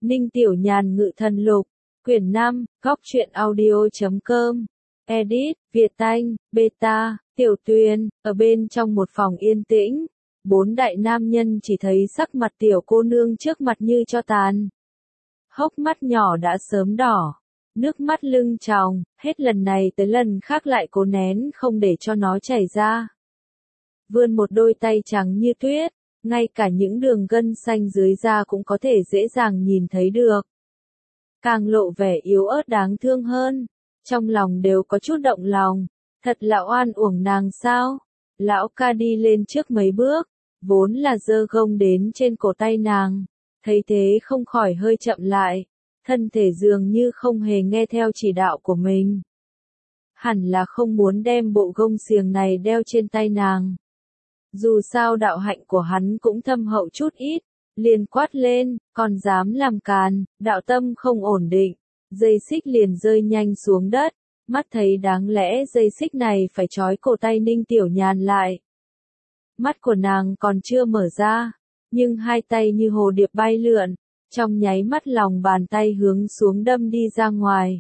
Ninh Tiểu Nhàn Ngự Thần Lục, quyển 5, góc truyện audio.com, edit, Việt Anh, beta, Tiểu Tuyền, ở bên trong một phòng yên tĩnh, bốn đại nam nhân chỉ thấy sắc mặt tiểu cô nương trước mặt như tro tàn. Hốc mắt nhỏ đã sớm đỏ, nước mắt lưng tròng, hết lần này tới lần khác lại cố nén không để cho nó chảy ra. Vươn một đôi tay trắng như tuyết, ngay cả những đường gân xanh dưới da cũng có thể dễ dàng nhìn thấy được. Càng lộ vẻ yếu ớt đáng thương hơn, trong lòng đều có chút động lòng, thật là oan uổng nàng sao? Lão ca đi lên trước mấy bước, vốn là giơ gông đến trên cổ tay nàng, thấy thế không khỏi hơi chậm lại, thân thể dường như không hề nghe theo chỉ đạo của mình. Hẳn là không muốn đem bộ gông xiềng này đeo trên tay nàng. Dù sao đạo hạnh của hắn cũng thâm hậu chút ít, liền quát lên, còn dám làm càn, đạo tâm không ổn định, dây xích liền rơi nhanh xuống đất, mắt thấy đáng lẽ dây xích này phải trói cổ tay Ninh Tiểu Nhàn lại. Mắt của nàng còn chưa mở ra, nhưng hai tay như hồ điệp bay lượn, trong nháy mắt lòng bàn tay hướng xuống đâm đi ra ngoài.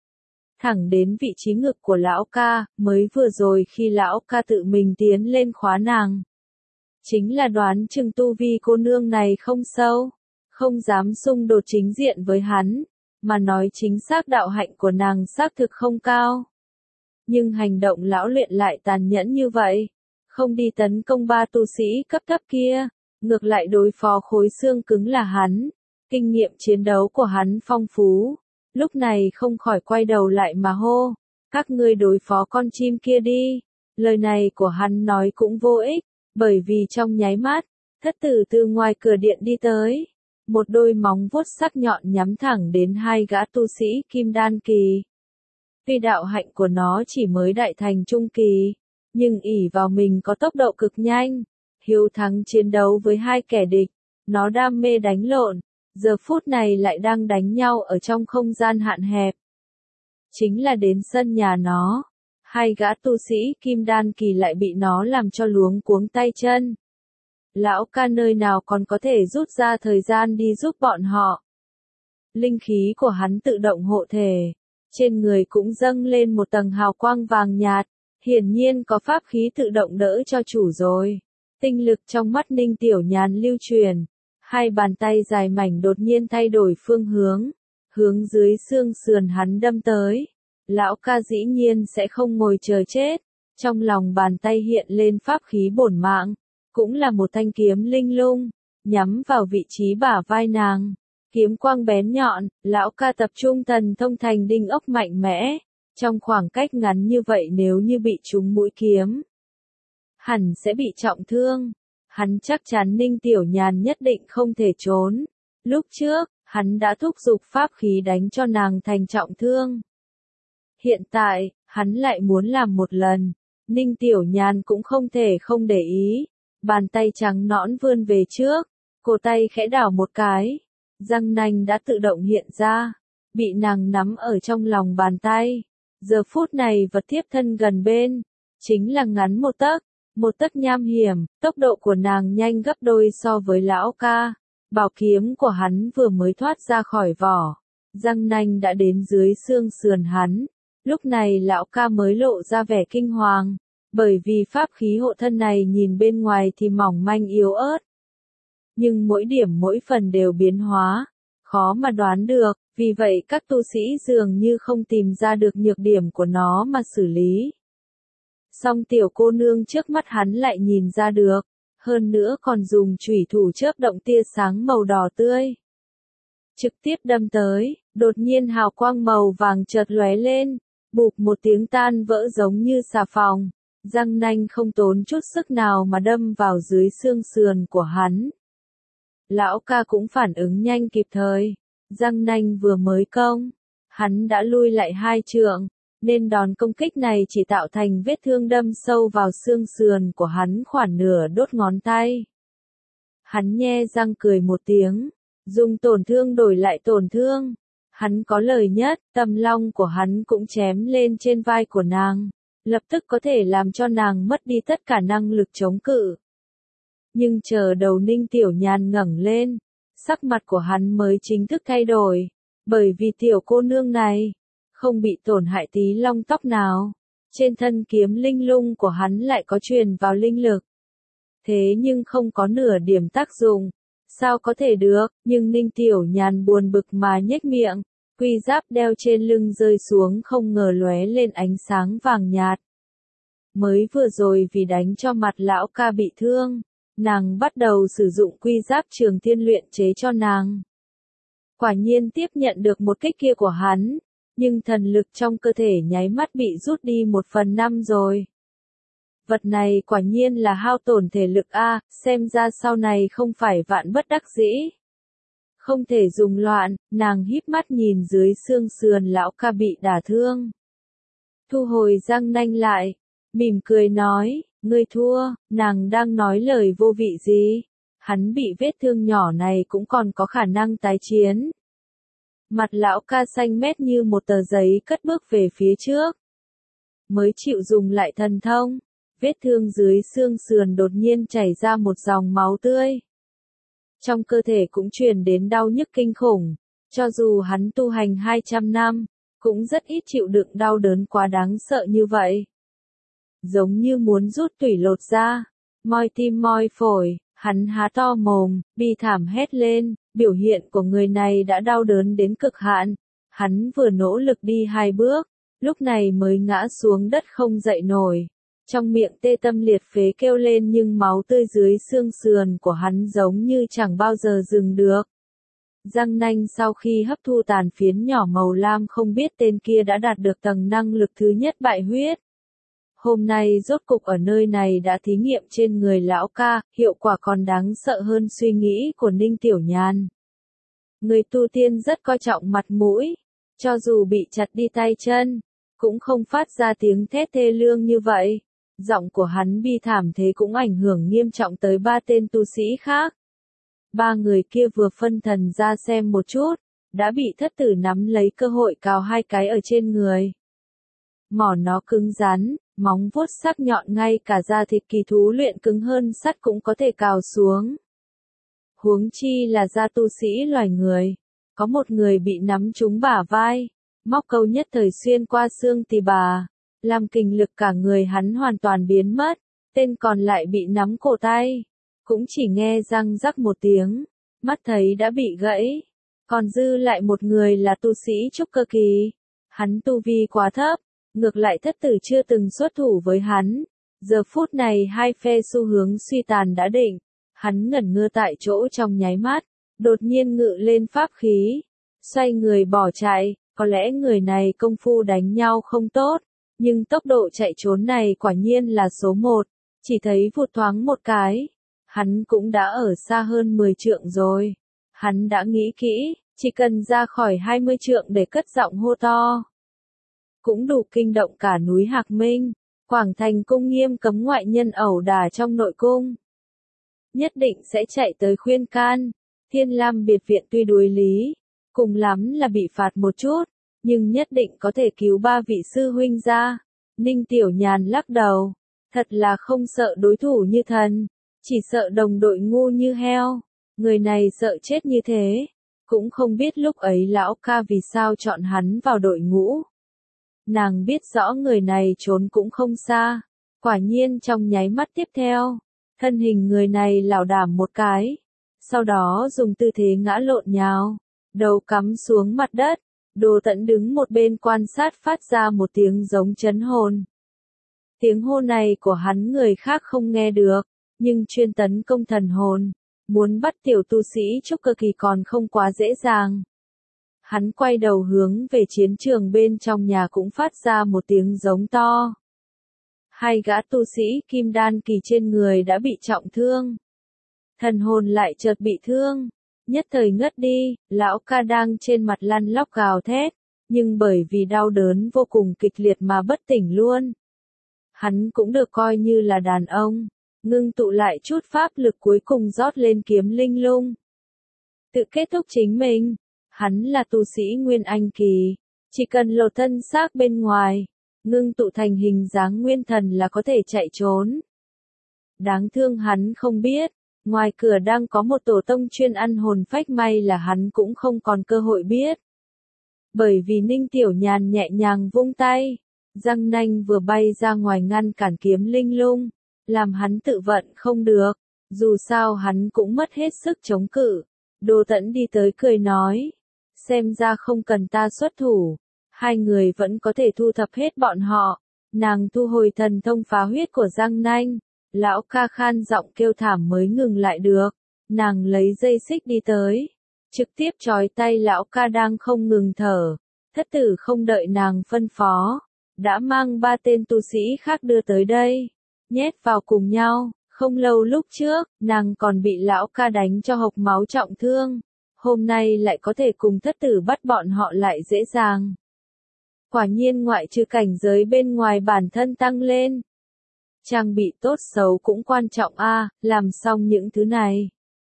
Thẳng đến vị trí ngực của lão ca, mới vừa rồi khi lão ca tự mình tiến lên khóa nàng. Chính là đoán chừng tu vi cô nương này không sâu, không dám xung đột chính diện với hắn, mà nói chính xác đạo hạnh của nàng xác thực không cao. Nhưng hành động lão luyện lại tàn nhẫn như vậy, không đi tấn công ba tu sĩ cấp thấp kia, ngược lại đối phó khối xương cứng là hắn, kinh nghiệm chiến đấu của hắn phong phú, lúc này không khỏi quay đầu lại mà hô, các ngươi đối phó con chim kia đi, lời này của hắn nói cũng vô ích, bởi vì trong nháy mắt, thất tử từ ngoài cửa điện đi tới, một đôi móng vuốt sắc nhọn nhắm thẳng đến hai gã tu sĩ kim đan kỳ. Tuy đạo hạnh của nó chỉ mới đại thành trung kỳ, nhưng ỷ vào mình có tốc độ cực nhanh, hiếu thắng chiến đấu với hai kẻ địch, nó đam mê đánh lộn, giờ phút này lại đang đánh nhau ở trong không gian hạn hẹp. Chính là đến sân nhà nó, hai gã tu sĩ kim đan kỳ lại bị nó làm cho luống cuống tay chân. Lão ca nơi nào còn có thể rút ra thời gian đi giúp bọn họ. Linh khí của hắn tự động hộ thể, trên người cũng dâng lên một tầng hào quang vàng nhạt, hiển nhiên có pháp khí tự động đỡ cho chủ rồi. Tinh lực trong mắt Ninh Tiểu Nhàn lưu truyền, hai bàn tay dài mảnh đột nhiên thay đổi phương hướng, hướng dưới xương sườn hắn đâm tới. Lão ca dĩ nhiên sẽ không ngồi chờ chết, trong lòng bàn tay hiện lên pháp khí bổn mạng, cũng là một thanh kiếm linh lung, nhắm vào vị trí bả vai nàng. Kiếm quang bén nhọn, lão ca tập trung thần thông thành đinh ốc mạnh mẽ, trong khoảng cách ngắn như vậy nếu như bị trúng mũi kiếm, hẳn sẽ bị trọng thương. Hắn chắc chắn Ninh Tiểu Nhàn nhất định không thể trốn. Lúc trước, hắn đã thúc giục pháp khí đánh cho nàng thành trọng thương. Hiện tại, hắn lại muốn làm một lần. Ninh Tiểu Nhàn cũng không thể không để ý. Bàn tay trắng nõn vươn về trước, cổ tay khẽ đảo một cái. Răng nanh đã tự động hiện ra, bị nàng nắm ở trong lòng bàn tay. Giờ phút này vật tiếp thân gần bên, chính là ngắn một tấc nham hiểm, tốc độ của nàng nhanh gấp đôi so với lão ca. Bảo kiếm của hắn vừa mới thoát ra khỏi vỏ, răng nanh đã đến dưới xương sườn hắn. Lúc này lão ca mới lộ ra vẻ kinh hoàng, bởi vì pháp khí hộ thân này nhìn bên ngoài thì mỏng manh yếu ớt. Nhưng mỗi điểm mỗi phần đều biến hóa, khó mà đoán được, vì vậy các tu sĩ dường như không tìm ra được nhược điểm của nó mà xử lý. Song tiểu cô nương trước mắt hắn lại nhìn ra được, hơn nữa còn dùng chủy thủ chớp động tia sáng màu đỏ tươi. Trực tiếp đâm tới, đột nhiên hào quang màu vàng chợt lóe lên, bụp một tiếng tan vỡ giống như xà phòng, răng nanh không tốn chút sức nào mà đâm vào dưới xương sườn của hắn. Lão ca cũng phản ứng nhanh kịp thời, răng nanh vừa mới công, hắn đã lui lại 2 trượng, nên đòn công kích này chỉ tạo thành vết thương đâm sâu vào xương sườn của hắn khoảng nửa đốt ngón tay. Hắn nhe răng cười một tiếng, dùng tổn thương đổi lại tổn thương. Hắn có lời nhất, tầm long của hắn cũng chém lên trên vai của nàng, lập tức có thể làm cho nàng mất đi tất cả năng lực chống cự. Nhưng chờ đầu Ninh Tiểu Nhàn ngẩng lên, sắc mặt của hắn mới chính thức thay đổi, bởi vì tiểu cô nương này không bị tổn hại tí lông tóc nào. Trên thân kiếm linh lung của hắn lại có truyền vào linh lực. Thế nhưng không có nửa điểm tác dụng. Sao có thể được, nhưng Ninh Tiểu Nhàn buồn bực mà nhếch miệng. Quy giáp đeo trên lưng rơi xuống không ngờ lóe lên ánh sáng vàng nhạt. Mới vừa rồi vì đánh cho mặt lão ca bị thương, nàng bắt đầu sử dụng quy giáp Trường Thiên luyện chế cho nàng. Quả nhiên tiếp nhận được một kích kia của hắn, nhưng thần lực trong cơ thể nháy mắt bị rút đi 1/5 rồi. Vật này quả nhiên là hao tổn thể lực a, xem ra sau này không phải vạn bất đắc dĩ. Không thể dùng loạn, nàng híp mắt nhìn dưới xương sườn lão ca bị đả thương. Thu hồi răng nanh lại, mỉm cười nói, ngươi thua, nàng đang nói lời vô vị gì, hắn bị vết thương nhỏ này cũng còn có khả năng tái chiến. Mặt lão ca xanh mét như một tờ giấy cất bước về phía trước. Mới chịu dùng lại thần thông, vết thương dưới xương sườn đột nhiên chảy ra một dòng máu tươi. Trong cơ thể cũng truyền đến đau nhức kinh khủng, cho dù hắn tu hành 200 năm, cũng rất ít chịu đựng đau đớn quá đáng sợ như vậy. Giống như muốn rút tủy lột ra, moi tim moi phổi, hắn há to mồm, bi thảm hét lên, biểu hiện của người này đã đau đớn đến cực hạn. Hắn vừa nỗ lực đi 2 bước, lúc này mới ngã xuống đất không dậy nổi. Trong miệng tê tâm liệt phế kêu lên nhưng máu tươi dưới xương sườn của hắn giống như chẳng bao giờ dừng được. Răng nanh sau khi hấp thu tàn phiến nhỏ màu lam không biết tên kia đã đạt được tầng năng lực thứ nhất bại huyết. Hôm nay rốt cục ở nơi này đã thí nghiệm trên người lão ca, hiệu quả còn đáng sợ hơn suy nghĩ của Ninh Tiểu Nhàn. Người tu tiên rất coi trọng mặt mũi, cho dù bị chặt đi tay chân, cũng không phát ra tiếng thét thê lương như vậy. Giọng của hắn bi thảm thế cũng ảnh hưởng nghiêm trọng tới 3 tên tu sĩ khác. 3 người kia vừa phân thần ra xem một chút, đã bị thất tử nắm lấy cơ hội cào 2 cái ở trên người. Mỏ nó cứng rắn, móng vuốt sắc nhọn ngay cả da thịt kỳ thú luyện cứng hơn sắt cũng có thể cào xuống. Huống chi là da tu sĩ loài người. Có một người bị nắm trúng bả vai, móc câu nhất thời xuyên qua xương tỳ bà, làm kình lực cả người hắn hoàn toàn biến mất, tên còn lại bị nắm cổ tay, cũng chỉ nghe răng rắc một tiếng, mắt thấy đã bị gãy, còn dư lại một người là tu sĩ trúc cơ kỳ, hắn tu vi quá thấp, ngược lại thất tử chưa từng xuất thủ với hắn, giờ phút này hai phe xu hướng suy tàn đã định, hắn ngẩn ngơ tại chỗ trong nháy mắt, đột nhiên ngự lên pháp khí, xoay người bỏ chạy, có lẽ người này công phu đánh nhau không tốt. Nhưng tốc độ chạy trốn này quả nhiên là số 1, chỉ thấy vụt thoáng một cái, hắn cũng đã ở xa hơn 10 trượng rồi. Hắn đã nghĩ kỹ, chỉ cần ra khỏi 20 trượng để cất giọng hô to. Cũng đủ kinh động cả núi Hạc Minh, Quảng Thành cung nghiêm cấm ngoại nhân ẩu đả trong nội cung. Nhất định sẽ chạy tới khuyên can, Thiên Lam biệt viện tuy đuối lý, cùng lắm là bị phạt một chút. Nhưng nhất định có thể cứu 3 vị sư huynh ra. Ninh Tiểu Nhàn lắc đầu. Thật là không sợ đối thủ như thần. Chỉ sợ đồng đội ngu như heo. Người này sợ chết như thế. Cũng không biết lúc ấy lão ca vì sao chọn hắn vào đội ngũ. Nàng biết rõ người này trốn cũng không xa. Quả nhiên trong nháy mắt tiếp theo. Thân hình người này lảo đảo một cái. Sau đó dùng tư thế ngã lộn nhào. Đầu cắm xuống mặt đất. Đồ Tẫn đứng một bên quan sát phát ra một tiếng giống chấn hồn. Tiếng hô này của hắn người khác không nghe được, nhưng chuyên tấn công thần hồn, muốn bắt tiểu tu sĩ trúc cơ kỳ còn không quá dễ dàng. Hắn quay đầu hướng về chiến trường bên trong nhà cũng phát ra một tiếng giống to. 2 gã tu sĩ kim đan kỳ trên người đã bị trọng thương. Thần hồn lại chợt bị thương. Nhất thời ngất đi, lão ca đang trên mặt lăn lóc gào thét, nhưng bởi vì đau đớn vô cùng kịch liệt mà bất tỉnh luôn. Hắn cũng được coi như là đàn ông, ngưng tụ lại chút pháp lực cuối cùng rót lên kiếm linh lung. Tự kết thúc chính mình, hắn là tu sĩ Nguyên Anh kỳ, chỉ cần lột thân xác bên ngoài, ngưng tụ thành hình dáng nguyên thần là có thể chạy trốn. Đáng thương hắn không biết. Ngoài cửa đang có một tổ tông chuyên ăn hồn phách, may là hắn cũng không còn cơ hội biết. Bởi vì Ninh Tiểu Nhàn nhẹ nhàng vung tay, răng nanh vừa bay ra ngoài ngăn cản kiếm linh lung, làm hắn tự vận không được, dù sao hắn cũng mất hết sức chống cự. Đô Tẫn đi tới cười nói, xem ra không cần ta xuất thủ, hai người vẫn có thể thu thập hết bọn họ. Nàng thu hồi thần thông phá huyết của răng nanh, lão ca khan giọng kêu thảm mới ngừng lại được. Nàng lấy dây xích đi tới, trực tiếp trói tay lão ca đang không ngừng thở. Thất tử không đợi nàng phân phó, đã mang 3 tên tu sĩ khác đưa tới đây, nhét vào cùng nhau. Không lâu lúc trước, nàng còn bị lão ca đánh cho hộc máu trọng thương, hôm nay lại có thể cùng thất tử bắt bọn họ lại dễ dàng. Quả nhiên ngoại trừ cảnh giới bên ngoài bản thân tăng lên, trang bị tốt xấu cũng quan trọng a. Làm xong những thứ này,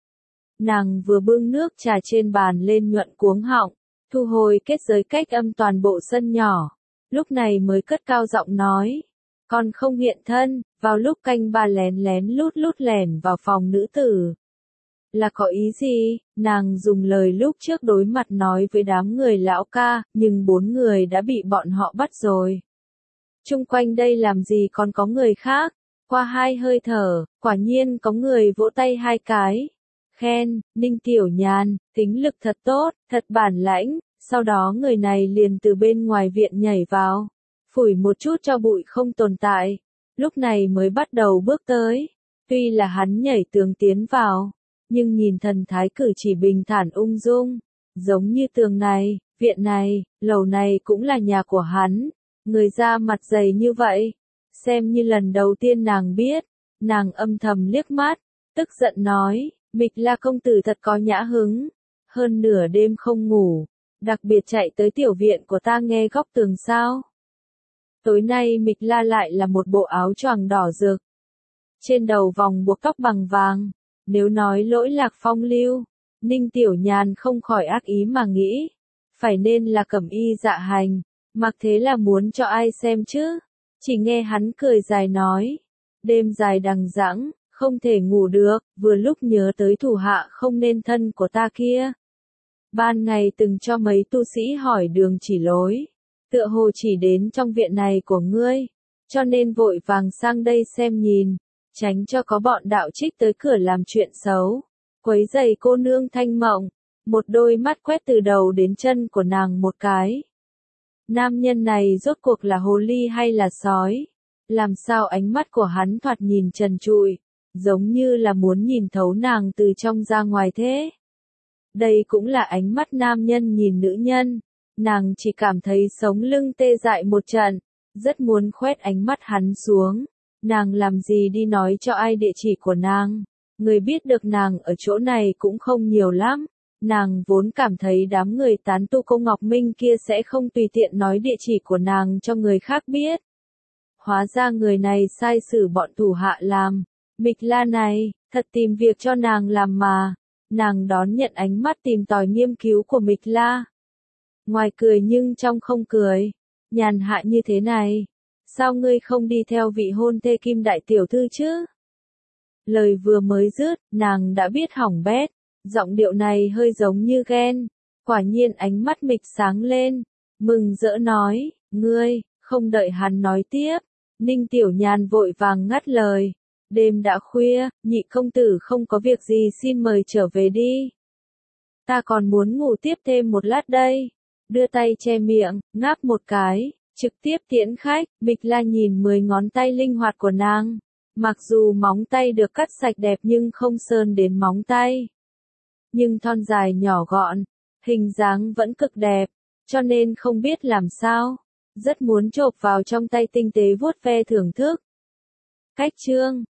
nàng vừa bưng nước trà trên bàn lên nhuận cuống họng, thu hồi kết giới cách âm toàn bộ sân nhỏ, lúc này mới cất cao giọng nói, còn không hiện thân. Vào lúc canh ba lén lén lút lẻn vào phòng nữ tử. Là có ý gì? Nàng dùng lời lúc trước đối mặt nói với đám người lão ca, nhưng 4 người đã bị bọn họ bắt rồi. Chung quanh đây làm gì còn có người khác? Qua 2 hơi thở, quả nhiên có người vỗ tay 2 cái. Khen, Ninh Tiểu Nhàn, tính lực thật tốt, thật bản lãnh. Sau đó người này liền từ bên ngoài viện nhảy vào, phủi một chút cho bụi không tồn tại. Lúc này mới bắt đầu bước tới. Tuy là hắn nhảy tường tiến vào, nhưng nhìn thần thái cử chỉ bình thản ung dung, giống như tường này, viện này, lầu này cũng là nhà của hắn. Người da mặt dày như vậy, xem như lần đầu tiên nàng biết. Nàng âm thầm liếc mắt, tức giận nói, Mịch La công tử thật có nhã hứng, hơn nửa đêm không ngủ, đặc biệt chạy tới tiểu viện của ta nghe góc tường sao? Tối nay Mịch La lại là một bộ áo choàng đỏ rực, trên đầu vòng buộc tóc bằng vàng. Nếu nói lỗi lạc phong lưu, Ninh Tiểu Nhàn không khỏi ác ý mà nghĩ, phải nên là cẩm y dạ hành, mặc thế là muốn cho ai xem chứ? Chỉ nghe hắn cười dài nói, đêm dài đằng đẵng, không thể ngủ được, vừa lúc nhớ tới thủ hạ không nên thân của ta kia. Ban ngày từng cho mấy tu sĩ hỏi đường chỉ lối, tựa hồ chỉ đến trong viện này của ngươi, cho nên vội vàng sang đây xem nhìn, tránh cho có bọn đạo trích tới cửa làm chuyện xấu, quấy rầy cô nương thanh mộng. Một đôi mắt quét từ đầu đến chân của nàng một cái. Nam nhân này rốt cuộc là hồ ly hay là sói? Làm sao ánh mắt của hắn thoạt nhìn trần trụi, giống như là muốn nhìn thấu nàng từ trong ra ngoài thế? Đây cũng là ánh mắt nam nhân nhìn nữ nhân. Nàng chỉ cảm thấy sống lưng tê dại một trận, rất muốn khoét ánh mắt hắn xuống. Nàng làm gì đi nói cho ai địa chỉ của nàng? Người biết được nàng ở chỗ này cũng không nhiều lắm. Nàng vốn cảm thấy đám người tán tu Cô Ngọc Minh kia sẽ không tùy tiện nói địa chỉ của nàng cho người khác biết. Hóa ra người này sai xử bọn thủ hạ làm. Mịch La này, thật tìm việc cho nàng làm mà. Nàng đón nhận ánh mắt tìm tòi nghiên cứu của Mịch La. Ngoài cười nhưng trong không cười. Nhàn hạ như thế này, sao ngươi không đi theo vị hôn thê Kim đại tiểu thư chứ? Lời vừa mới dứt, nàng đã biết hỏng bét. Giọng điệu này hơi giống như ghen. Quả nhiên ánh mắt Mịch sáng lên, mừng rỡ nói, ngươi. Không đợi hắn nói tiếp, Ninh Tiểu Nhàn vội vàng ngắt lời. Đêm đã khuya, nhị công tử không có việc gì xin mời trở về đi. Ta còn muốn ngủ tiếp thêm một lát đây. Đưa tay che miệng, ngáp một cái, trực tiếp tiễn khách. Mịch La nhìn 10 ngón tay linh hoạt của nàng. Mặc dù móng tay được cắt sạch đẹp nhưng không sơn đến móng tay. Nhưng thon dài nhỏ gọn, hình dáng vẫn cực đẹp, cho nên không biết làm sao. Rất muốn chộp vào trong tay tinh tế vuốt ve thưởng thức. Cách chương